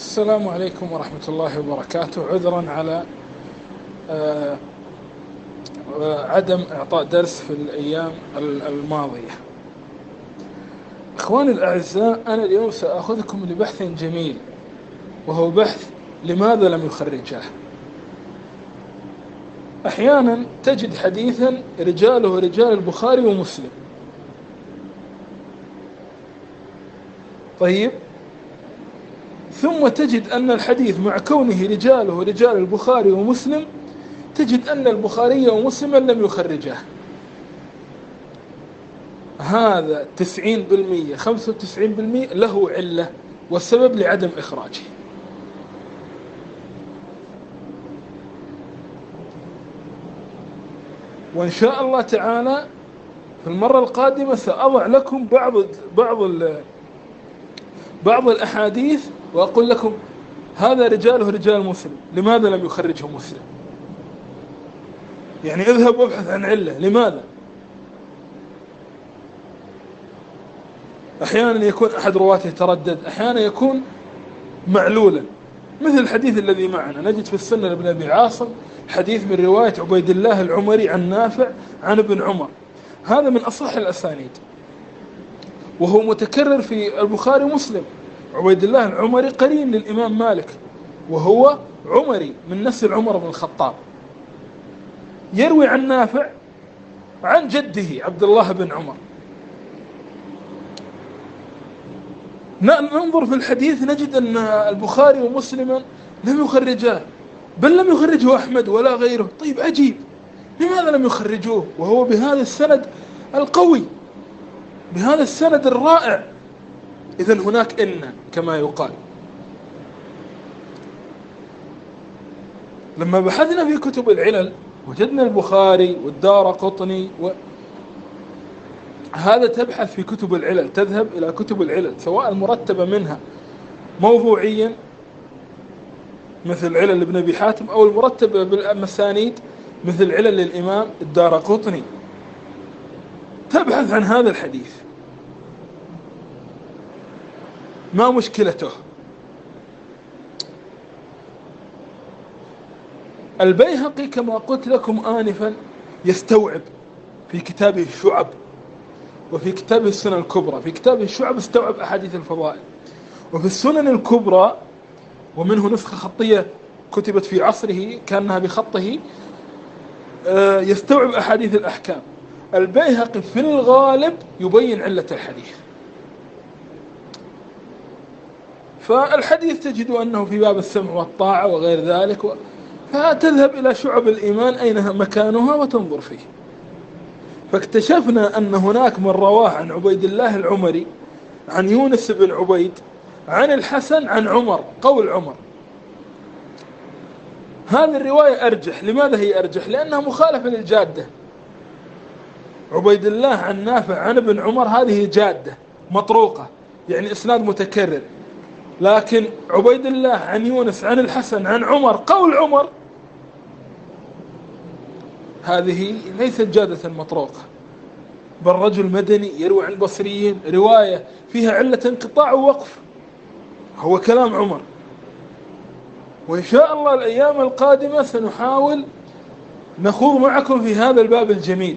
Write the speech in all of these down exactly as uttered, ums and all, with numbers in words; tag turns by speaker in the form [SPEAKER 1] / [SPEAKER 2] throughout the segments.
[SPEAKER 1] السلام عليكم ورحمة الله وبركاته. عذرا على آه، آه، عدم إعطاء درس في الأيام الماضية. إخواني الأعزاء، أنا اليوم سأخذكم لبحث جميل، وهو بحث لماذا لم يخرجاه. أحيانا تجد حديثا رجاله رجال البخاري ومسلم، طيب، ثم تجد أن الحديث مع كونه رجاله رجال البخاري ومسلم تجد أن البخاري ومسلم لم يخرجاه. هذا تسعين بالمئة خمسة وتسعين بالمئة له علة، والسبب لعدم إخراجه. وإن شاء الله تعالى في المرة القادمة سأضع لكم بعض بعض بعض الأحاديث وأقول لكم هذا رجاله رجال مسلم، لماذا لم يخرجه مسلم؟ يعني اذهب وابحث عن علة، لماذا؟ أحيانا يكون أحد رواته تردد، أحيانا يكون معلولا، مثل الحديث الذي معنا نجد في السنة لابن أبي عاصم حديث من رواية عبيد الله العمري عن نافع عن ابن عمر، هذا من أصح الأسانيد، وهو متكرر في البخاري ومسلم. عبيد الله العمري قرين للإمام مالك، وهو عمري من نسل عمر بن الخطاب، يروي عن نافع عن جده عبد الله بن عمر. ننظر في الحديث نجد أن البخاري ومسلم لم يخرجاه، بل لم يخرجه أحمد ولا غيره. طيب عجيب، لماذا لم يخرجوه وهو بهذا السند القوي، بهذا السند الرائع؟ إذن هناك إن كما يقال. لما بحثنا في كتب العلل وجدنا البخاري والدارقطني و... هذا تبحث في كتب العلل، تذهب إلى كتب العلل سواء المرتبة منها موضوعيا مثل علل ابن أبي حاتم، أو المرتبة بالمسانيد مثل علل الإمام الدارقطني، تبحث عن هذا الحديث ما مشكلته. البيهقي كما قلت لكم آنفا يستوعب في كتابه الشعب، وفي كتابه السنن الكبرى. في كتابه الشعب استوعب أحاديث الفضائل، وفي السنن الكبرى ومنه نسخة خطية كتبت في عصره كأنها بخطه يستوعب أحاديث الأحكام. البيهقي في الغالب يبين علة الحديث، فالحديث تجد أنه في باب السمع والطاعة وغير ذلك، فتذهب إلى شعب الإيمان أين مكانها وتنظر فيه. فاكتشفنا أن هناك من رواه عن عبيد الله العمري عن يونس بن عبيد عن الحسن عن عمر، قول عمر. هذه الرواية أرجح. لماذا هي أرجح؟ لأنها مخالفة للجادة. عبيد الله عن نافع عن ابن عمر هذه جادة مطروقة، يعني إسناد متكرر. لكن عبيد الله عن يونس عن الحسن عن عمر، قول عمر، هذه ليست جادة مطروقة، بل رجل مدني يروي عن بصريين رواية فيها علة انقطاع ووقف، هو كلام عمر. وإن شاء الله الأيام القادمة سنحاول نخوض معكم في هذا الباب الجميل،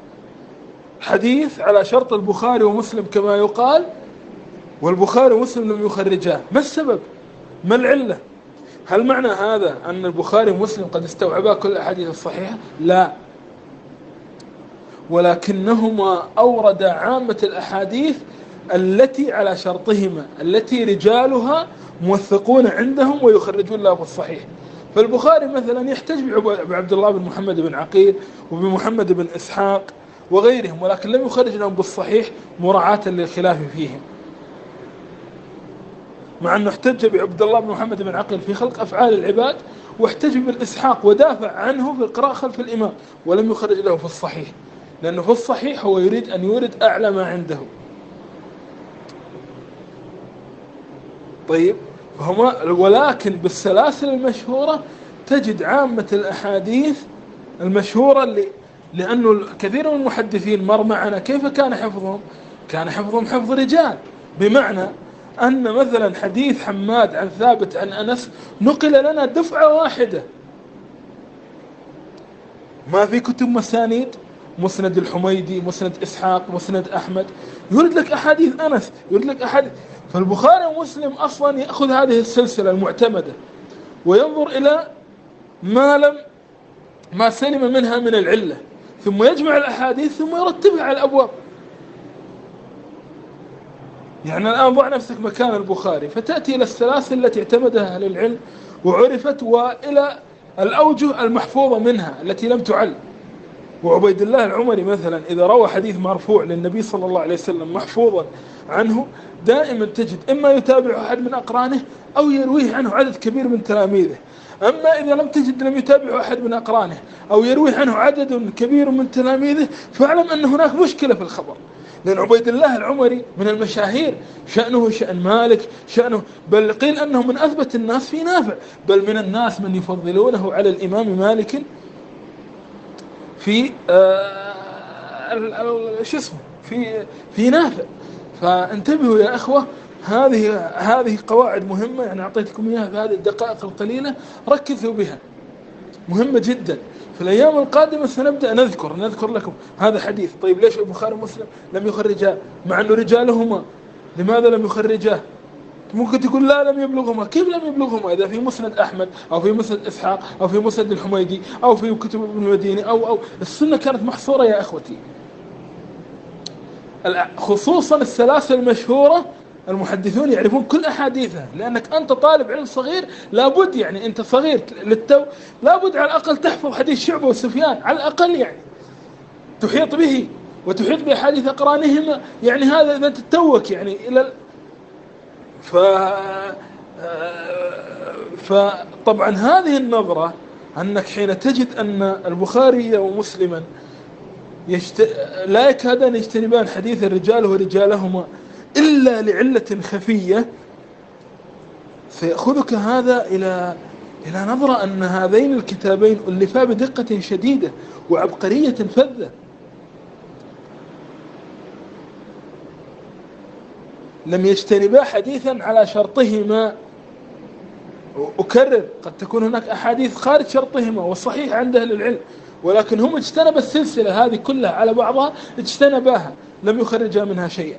[SPEAKER 1] حديث على شرط البخاري ومسلم كما يقال، والبخاري ومسلم لم يخرجاه. ما السبب؟ ما العلة؟ هل معنى هذا أن البخاري ومسلم قد استوعبا كل الأحاديث الصحيحة؟ لا، ولكنهما أوردا عامة الأحاديث التي على شرطهما، التي رجالها موثقون عندهم ويخرجون له في الصحيح. فالبخاري مثلا يحتج بعبد الله بن محمد بن عقيل وبمحمد بن إسحاق وغيرهم، ولكن لم يخرج لهم بالصحيح مراعاة للخلاف فيهم، مع أنه احتج بعبد الله بن محمد بن عقيل في خلق أفعال العباد، واحتج بالإسحاق ودافع عنه في القراءة خلف الإمام، ولم يخرج له في الصحيح، لأنه في الصحيح هو يريد أن يورد أعلى ما عنده. طيب، فهما ولكن بالسلاسل المشهورة تجد عامة الأحاديث المشهورة اللي لأنه كثير من المحدثين مر معنا كيف كان حفظهم؟ كان حفظهم حفظ رجال، بمعنى أن مثلا حديث حماد عن ثابت عن أنس نقل لنا دفعة واحدة، ما في كتب مسانيد، مسند الحميدي، مسند إسحاق، مسند أحمد، يرد لك أحاديث أنس، يرد لك أحاديث. فالبخاري ومسلم أصلا يأخذ هذه السلسلة المعتمدة وينظر إلى ما لم ما سلم منها من العلة، ثم يجمع الأحاديث ثم يرتبها على الأبواب. يعني الآن ضع نفسك مكان البخاري فتأتي إلى السلاسل التي اعتمدها أهل العلم وعرفت، وإلى الأوجه المحفوظة منها التي لم تعل. وعبيد الله العمري مثلا إذا روى حديث مرفوع للنبي صلى الله عليه وسلم محفوظا عنه دائما تجد إما يتابع أحد من أقرانه أو يرويه عنه عدد كبير من تلاميذه. أما إذا لم تجد لم يتابع أحد من أقرانه أو يرويه عنه عدد كبير من تلاميذه فاعلم أن هناك مشكلة في الخبر، لأن عبيد الله العمري من المشاهير، شأنه شأن مالك، شأنه بل قيل أنه من أثبت الناس في نافع، بل من الناس من يفضلونه على الإمام مالك في آه شو اسمه في في نافع. فانتبهوا يا أخوة، هذه هذه قواعد مهمة، يعني أعطيتكم إياها في هذه الدقائق القليلة، ركزوا بها، مهمة جدا. في الأيام القادمة سنبدأ نذكر نذكر لكم هذا حديث. طيب ليش البخاري ومسلم لم يخرجاه مع أنه رجالهما؟ لماذا لم يخرجاه؟ ممكن تقول لا لم يبلغهما. كيف لم يبلغهما إذا في مسند أحمد أو في مسند إسحاق أو في مسند الحميدي أو في كتب ابن المديني أو أو السنة كانت محصورة يا أخوتي، خصوصا السلاسل المشهورة. المحدثون يعرفون كل أحاديثها، لأنك أنت طالب علم صغير لابد، يعني أنت صغير للتو لابد على الأقل تحفظ حديث شعبة وسفيان على الأقل، يعني تحيط به وتحيط بأحاديث أقرانهما، يعني هذا إذا تتوك يعني إلى ال... ف... فطبعا هذه النظرة أنك حين تجد أن البخاري ومسلما يشت... لا يكادان يجتنبان حديث الرجال ورجالهما إلا لعلة خفية، سيأخذك هذا إلى إلى نظرة أن هذين الكتابين ألفا بدقة شديدة وعبقرية فذة. لم يجتنبا حديثا على شرطهما. أكرر، قد تكون هناك أحاديث خارج شرطهما والصحيح عند أهل العلم، ولكن هم اجتنب السلسلة هذه كلها على بعضها، اجتنباها، لم يخرجا منها شيئا.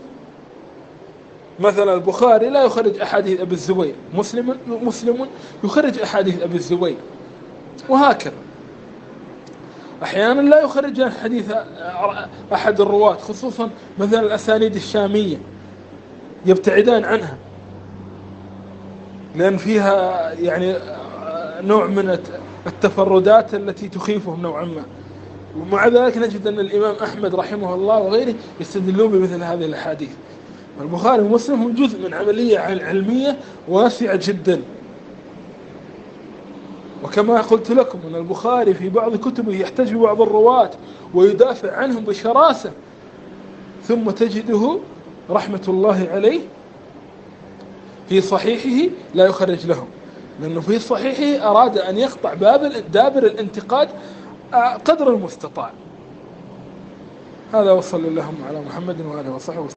[SPEAKER 1] مثلا البخاري لا يخرج أحاديث أبي الزبير، مسلم مسلم يخرج أحاديث أبي الزبير، وهكذا. أحيانا لا يخرج حديث أحد الرواة، خصوصا مثلا الأسانيد الشامية يبتعدان عنها لأن فيها يعني نوع من التفردات التي تخيفهم نوعا ما. ومع ذلك نجد أن الإمام أحمد رحمه الله وغيره يستدلون بمثل هذه الأحاديث. البخاري ومسلم هم جزء من عملية علمية واسعة جدا. وكما قلت لكم أن البخاري في بعض كتبه يحتج ببعض الرواة ويدافع عنهم بشراسة، ثم تجده رحمة الله عليه في صحيحه لا يخرج لهم، لأنه في صحيحه أراد أن يقطع باب دابر الانتقاد قدر المستطاع. هذا وصلى اللهم على محمد وآله وصحبه.